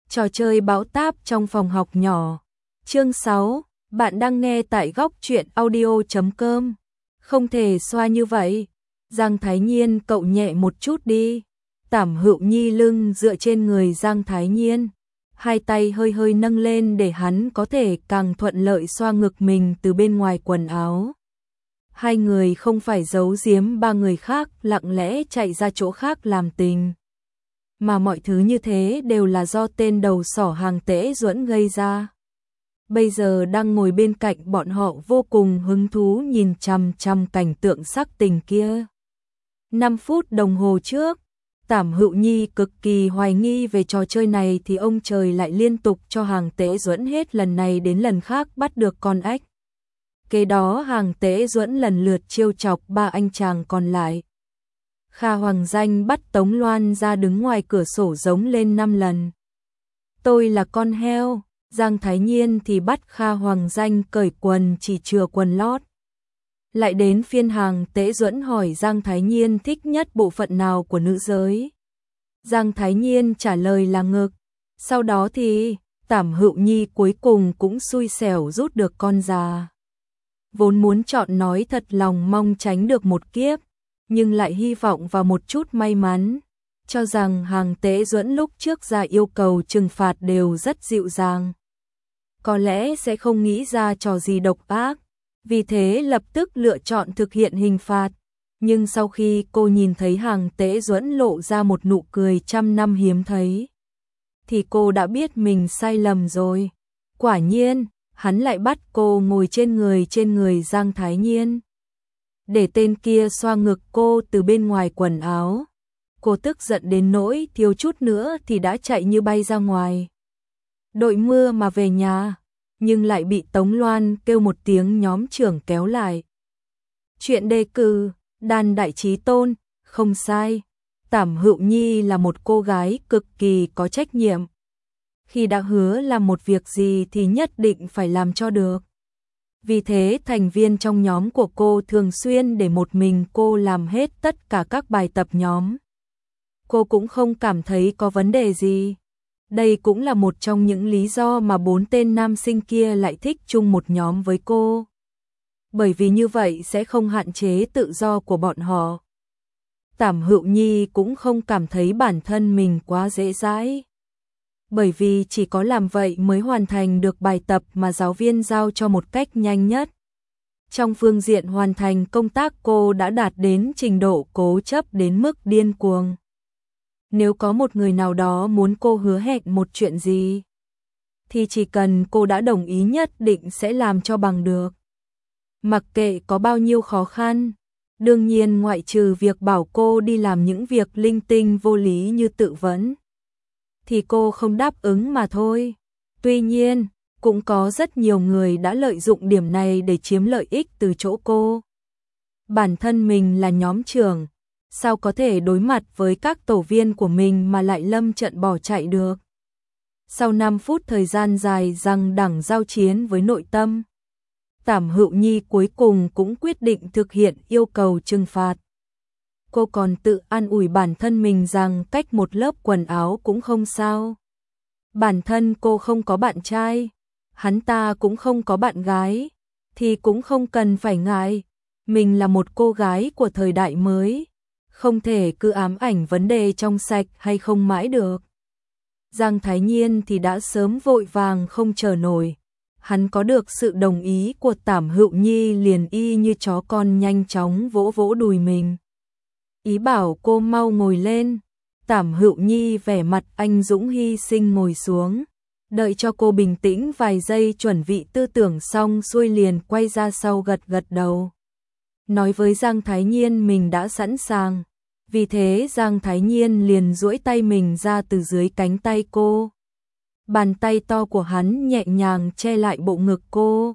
Trò chơi bão táp trong phòng học nhỏ. Chương 6, bạn đang nghe tại góc truyện audio.com. Không thể xoa như vậy. Giang Thái Nhiên, cậu nhẹ một chút đi. Tảm Hữu Nhi lưng dựa trên người Giang Thái Nhiên, hai tay hơi hơi nâng lên để hắn có thể càng thuận lợi xoa ngực mình từ bên ngoài quần áo. Hai người không phải giấu giếm ba người khác lặng lẽ chạy ra chỗ khác làm tình, mà mọi thứ như thế đều là do tên đầu sỏ Hàng Tế Duẫn gây ra. Bây giờ đang ngồi bên cạnh bọn họ vô cùng hứng thú nhìn chằm chằm cảnh tượng sắc tình kia. 5 phút đồng hồ trước, Tảm Hữu Nhi cực kỳ hoài nghi về trò chơi này thì ông trời lại liên tục cho Hàng Tế Duẫn hết lần này đến lần khác bắt được con ếch. Kế đó Hàng Tế Duẫn lần lượt trêu chọc ba anh chàng còn lại. Kha Hoàng Danh bắt Tống Loan ra đứng ngoài cửa sổ giống lên 5 lần. Tôi là con heo. Giang Thái Nhiên thì bắt Kha Hoàng Danh cởi quần chỉ chừa quần lót. Lại đến phiên Hàng Tế Duẫn hỏi Giang Thái Nhiên thích nhất bộ phận nào của nữ giới. Giang Thái Nhiên trả lời là ngực. Sau đó thì Tảm Hữu Nhi cuối cùng cũng xui xẻo rút được con già. Vốn muốn chọn nói thật lòng mong tránh được một kiếp, nhưng lại hy vọng vào một chút may mắn, cho rằng Hàng Tế Duẫn lúc trước ra yêu cầu trừng phạt đều rất dịu dàng, có lẽ sẽ không nghĩ ra trò gì độc ác, vì thế lập tức lựa chọn thực hiện hình phạt. Nhưng sau khi cô nhìn thấy Hàng Tế Duẫn lộ ra một nụ cười trăm năm hiếm thấy, thì cô đã biết mình sai lầm rồi. Quả nhiên, hắn lại bắt cô ngồi trên người Giang Thái Nhiên, để tên kia xoa ngực cô từ bên ngoài quần áo. Cô tức giận đến nỗi thiếu chút nữa thì đã chạy như bay ra ngoài, đội mưa mà về nhà, nhưng lại bị Tống Loan kêu một tiếng nhóm trưởng kéo lại. Chuyện đề cử, Đàn Đại Chí Tôn, không sai. Tảm Hữu Nhi là một cô gái cực kỳ có trách nhiệm. Khi đã hứa làm một việc gì thì nhất định phải làm cho được. Vì thế thành viên trong nhóm của cô thường xuyên để một mình cô làm hết tất cả các bài tập nhóm. Cô cũng không cảm thấy có vấn đề gì. Đây cũng là một trong những lý do mà 4 tên nam sinh kia lại thích chung một nhóm với cô. Bởi vì như vậy sẽ không hạn chế tự do của bọn họ. Tảm Hữu Nhi cũng không cảm thấy bản thân mình quá dễ dãi, bởi vì chỉ có làm vậy mới hoàn thành được bài tập mà giáo viên giao cho một cách nhanh nhất. Trong phương diện hoàn thành công tác cô đã đạt đến trình độ cố chấp đến mức điên cuồng. Nếu có một người nào đó muốn cô hứa hẹn một chuyện gì, thì chỉ cần cô đã đồng ý nhất định sẽ làm cho bằng được. Mặc kệ có bao nhiêu khó khăn, đương nhiên ngoại trừ việc bảo cô đi làm những việc linh tinh vô lý như tự vấn, thì cô không đáp ứng mà thôi. Tuy nhiên, cũng có rất nhiều người đã lợi dụng điểm này để chiếm lợi ích từ chỗ cô. Bản thân mình là nhóm trưởng, sao có thể đối mặt với các tổ viên của mình mà lại lâm trận bỏ chạy được. Sau 5 phút thời gian dài đằng đẵng giao chiến với nội tâm, Tảm Hữu Nhi cuối cùng cũng quyết định thực hiện yêu cầu trừng phạt. Cô còn tự an ủi bản thân mình rằng cách một lớp quần áo cũng không sao. Bản thân cô không có bạn trai, hắn ta cũng không có bạn gái, thì cũng không cần phải ngại. Mình là một cô gái của thời đại mới, không thể cứ ám ảnh vấn đề trong sạch hay không mãi được. Giang Thái Nhiên thì đã sớm vội vàng không chờ nổi. Hắn có được sự đồng ý của Tảm Hữu Nhi liền y như chó con nhanh chóng vỗ vỗ đùi mình, ý bảo cô mau ngồi lên. Tảm Hữu Nhi vẻ mặt anh dũng hy sinh ngồi xuống, đợi cho cô bình tĩnh vài giây chuẩn bị tư tưởng xong xuôi liền quay ra sau gật gật đầu, nói với Giang Thái Nhiên mình đã sẵn sàng. Vì thế Giang Thái Nhiên liền duỗi tay mình ra từ dưới cánh tay cô. Bàn tay to của hắn nhẹ nhàng che lại bộ ngực cô,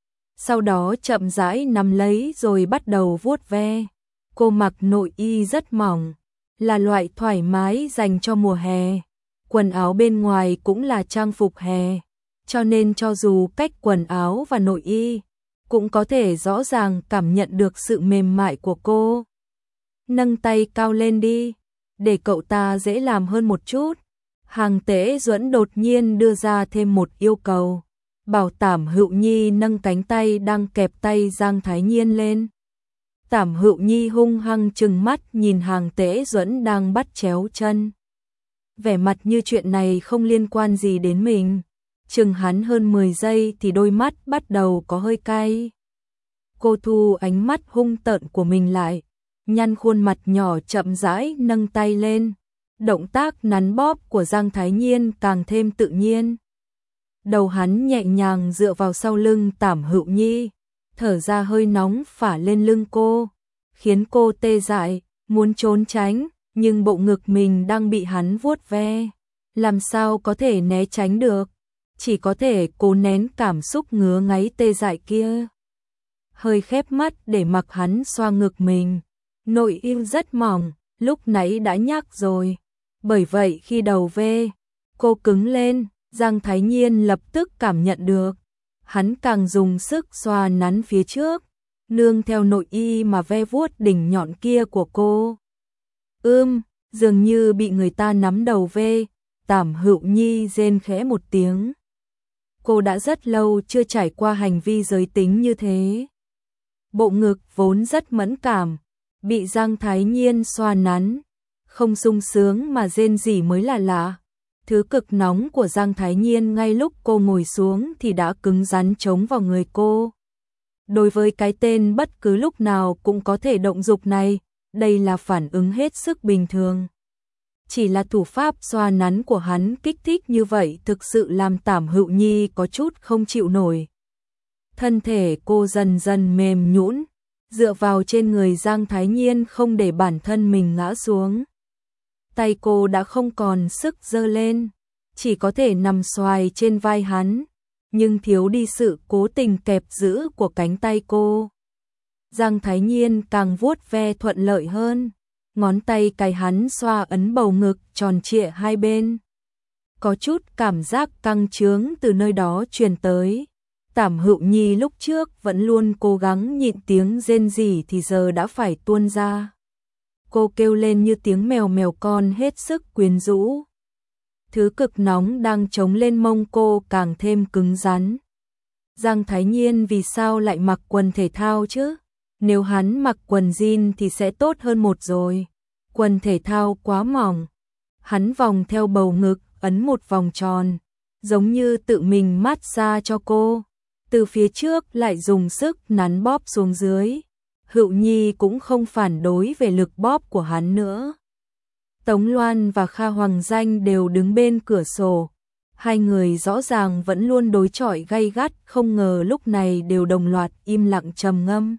sau đó chậm rãi nắm lấy rồi bắt đầu vuốt ve. Cô mặc nội y rất mỏng, là loại thoải mái dành cho mùa hè. Quần áo bên ngoài cũng là trang phục hè, cho nên cho dù cách quần áo và nội y, cũng có thể rõ ràng cảm nhận được sự mềm mại của cô. Nâng tay cao lên đi, để cậu ta dễ làm hơn một chút. Hàng Tế Duẫn đột nhiên đưa ra thêm một yêu cầu, bảo Tảm Hữu Nhi nâng cánh tay đang kẹp tay Giang Thái Nhiên lên. Tảm Hữu Nhi hung hăng trừng mắt nhìn Hàng Tế Duẫn đang bắt chéo chân. Vẻ mặt như chuyện này không liên quan gì đến mình. Chừng hắn hơn 10 giây thì đôi mắt bắt đầu có hơi cay. Cô thu ánh mắt hung tợn của mình lại, nhăn khuôn mặt nhỏ chậm rãi nâng tay lên. Động tác nắn bóp của Giang Thái Nhiên càng thêm tự nhiên. Đầu hắn nhẹ nhàng dựa vào sau lưng Tảm Hữu Nhi, thở ra hơi nóng phả lên lưng cô, khiến cô tê dại, muốn trốn tránh, nhưng bộ ngực mình đang bị hắn vuốt ve, làm sao có thể né tránh được, chỉ có thể cố nén cảm xúc ngứa ngáy tê dại kia. Hơi khép mắt để mặc hắn xoa ngực mình, nội y rất mỏng, lúc nãy đã nhắc rồi, bởi vậy khi đầu ve, cô cứng lên, Giang Thái Nhiên lập tức cảm nhận được. Hắn càng dùng sức xoa nắn phía trước, nương theo nội y mà ve vuốt đỉnh nhọn kia của cô. Dường như bị người ta nắm đầu ve, Tảm Hữu Nhi rên khẽ một tiếng. Cô đã rất lâu chưa trải qua hành vi giới tính như thế. Bộ ngực vốn rất mẫn cảm, bị Giang Thái Nhiên xoa nắn, không sung sướng mà rên rỉ mới là lạ. Thứ cực nóng của Giang Thái Nhiên ngay lúc cô ngồi xuống thì đã cứng rắn chống vào người cô. Đối với cái tên bất cứ lúc nào cũng có thể động dục này, đây là phản ứng hết sức bình thường. Chỉ là thủ pháp xoa nắn của hắn kích thích như vậy thực sự làm Tảm Hữu Nhi có chút không chịu nổi. Thân thể cô dần dần mềm nhũn, dựa vào trên người Giang Thái Nhiên không để bản thân mình ngã xuống. Tay cô đã không còn sức giơ lên, chỉ có thể nằm xoài trên vai hắn, nhưng thiếu đi sự cố tình kẹp giữ của cánh tay cô. Giang Thái Nhiên càng vuốt ve thuận lợi hơn, ngón tay cài hắn xoa ấn bầu ngực tròn trịa hai bên. Có chút cảm giác căng chướng từ nơi đó truyền tới. Tảm Hữu Nhi lúc trước vẫn luôn cố gắng nhịn tiếng rên rỉ thì giờ đã phải tuôn ra. Cô kêu lên như tiếng mèo mèo con hết sức quyến rũ. Thứ cực nóng đang chống lên mông cô càng thêm cứng rắn. Giang Thái Nhiên vì sao lại mặc quần thể thao chứ? Nếu hắn mặc quần jean thì sẽ tốt hơn một rồi. Quần thể thao quá mỏng. Hắn vòng theo bầu ngực, ấn một vòng tròn, giống như tự mình massage cho cô. Từ phía trước lại dùng sức nắn bóp xuống dưới. Hữu Nhi cũng không phản đối về lực bóp của hắn nữa. Tống Loan và Kha Hoàng Danh đều đứng bên cửa sổ. Hai người rõ ràng vẫn luôn đối chọi gay gắt, không ngờ lúc này đều đồng loạt im lặng trầm ngâm.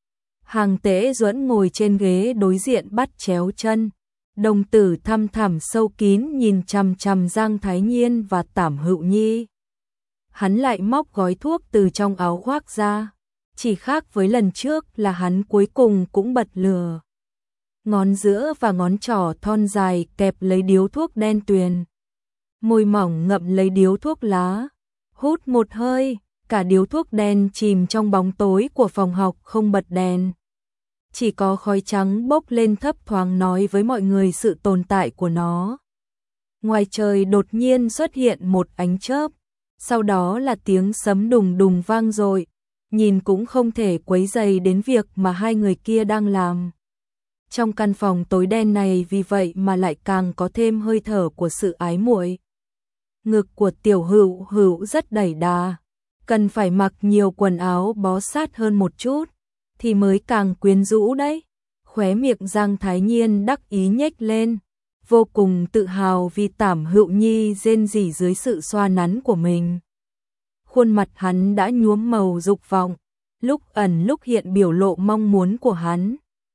Hàng Tế Duẫn ngồi trên ghế đối diện bắt chéo chân, đồng tử thăm thẳm sâu kín nhìn chằm chằm Giang Thái Nhiên và Tảm Hữu Nhi. Hắn lại móc gói thuốc từ trong áo khoác ra, chỉ khác với lần trước là hắn cuối cùng cũng bật lửa. Ngón giữa và ngón trỏ thon dài kẹp lấy điếu thuốc đen tuyền. Môi mỏng ngậm lấy điếu thuốc lá, hút một hơi, cả điếu thuốc đen chìm trong bóng tối của phòng học không bật đèn. Chỉ có khói trắng bốc lên thấp thoáng nói với mọi người sự tồn tại của nó. Ngoài trời đột nhiên xuất hiện một ánh chớp, sau đó là tiếng sấm đùng đùng vang dội, nhìn cũng không thể quấy rầy đến việc mà hai người kia đang làm. Trong căn phòng tối đen này vì vậy mà lại càng có thêm hơi thở của sự ái muội. Ngực của Tiểu Hữu Hữu rất đẩy đà, cần phải mặc nhiều quần áo bó sát hơn một chút thì mới càng quyến rũ đấy. Khóe miệng Giang Thái Nhiên đắc ý nhếch lên, vô cùng tự hào vì Tảm Hữu Nhi rên rỉ dưới sự xoa nắn của mình. Khuôn mặt hắn đã nhuốm màu dục vọng, lúc ẩn lúc hiện biểu lộ mong muốn của hắn.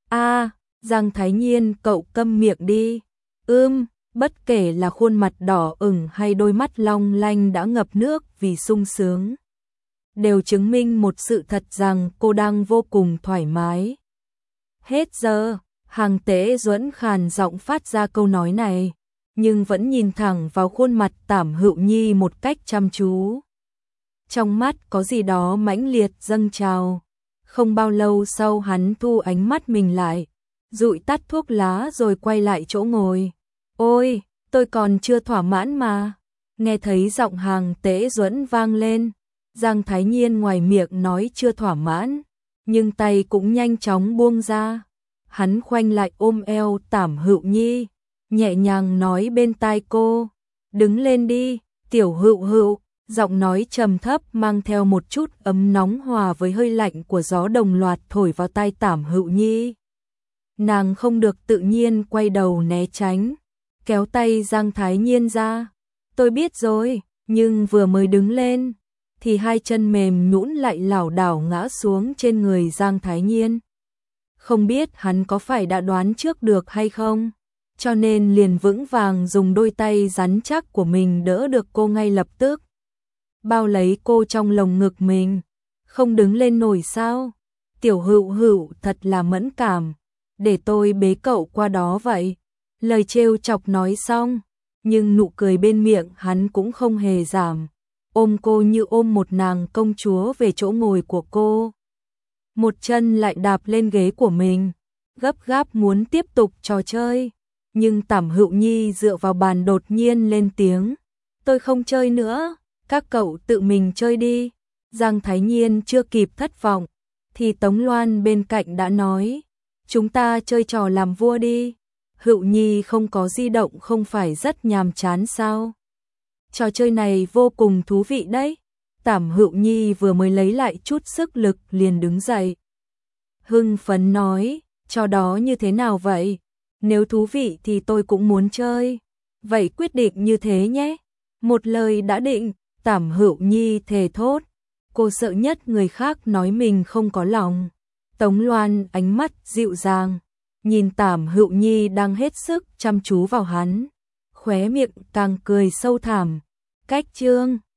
Giang Thái Nhiên, cậu câm miệng đi. Bất kể là khuôn mặt đỏ ửng hay đôi mắt long lanh đã ngập nước vì sung sướng, đều chứng minh một sự thật rằng cô đang vô cùng thoải mái. Hết giờ, Hàng Tế Duẫn khàn giọng phát ra câu nói này, nhưng vẫn nhìn thẳng vào khuôn mặt Tảm Hữu Nhi một cách chăm chú. Trong mắt có gì đó mãnh liệt dâng trào. Không bao lâu sau hắn thu ánh mắt mình lại, dụi tắt thuốc lá rồi quay lại chỗ ngồi. Ôi, tôi còn chưa thỏa mãn mà. Nghe thấy giọng Hàng Tế Duẫn vang lên, Giang Thái Nhiên ngoài miệng nói chưa thỏa mãn, nhưng tay cũng nhanh chóng buông ra. Hắn khoanh lại ôm eo Tảm Hữu Nhi, nhẹ nhàng nói bên tai cô, đứng lên đi, Tiểu Hữu Hữu. Giọng nói trầm thấp mang theo một chút ấm nóng hòa với hơi lạnh của gió đồng loạt thổi vào tai Tảm Hữu Nhi. Nàng không được tự nhiên quay đầu né tránh, kéo tay Giang Thái Nhiên ra. Tôi biết rồi, nhưng vừa mới đứng lên, thì hai chân mềm nhũn lại lảo đảo ngã xuống trên người Giang Thái Nhiên. Không biết hắn có phải đã đoán trước được hay không, cho nên liền vững vàng dùng đôi tay rắn chắc của mình đỡ được cô ngay lập tức. Bao lấy cô trong lồng ngực mình. Không đứng lên nổi sao? Tiểu Hữu Hữu thật là mẫn cảm, để tôi bế cậu qua đó vậy. Lời trêu chọc nói xong, nhưng nụ cười bên miệng hắn cũng không hề giảm. Ôm cô như ôm một nàng công chúa về chỗ ngồi của cô. Một chân lại đạp lên ghế của mình, gấp gáp muốn tiếp tục trò chơi. Nhưng Tảm Hữu Nhi dựa vào bàn đột nhiên lên tiếng. Tôi không chơi nữa, các cậu tự mình chơi đi. Giang Thái Nhiên chưa kịp thất vọng, thì Tống Loan bên cạnh đã nói. Chúng ta chơi trò làm vua đi. Hữu Nhi không có di động không phải rất nhàm chán sao? Trò chơi này vô cùng thú vị đấy. Tảm Hữu Nhi vừa mới lấy lại chút sức lực liền đứng dậy. Hưng phấn nói, trò đó như thế nào vậy? Nếu thú vị thì tôi cũng muốn chơi. Vậy quyết định như thế nhé. Một lời đã định, Tảm Hữu Nhi thề thốt. Cô sợ nhất người khác nói mình không có lòng. Tống Loan ánh mắt dịu dàng, nhìn Tảm Hữu Nhi đang hết sức chăm chú vào hắn. Khóe miệng càng cười sâu thẳm. Cách chương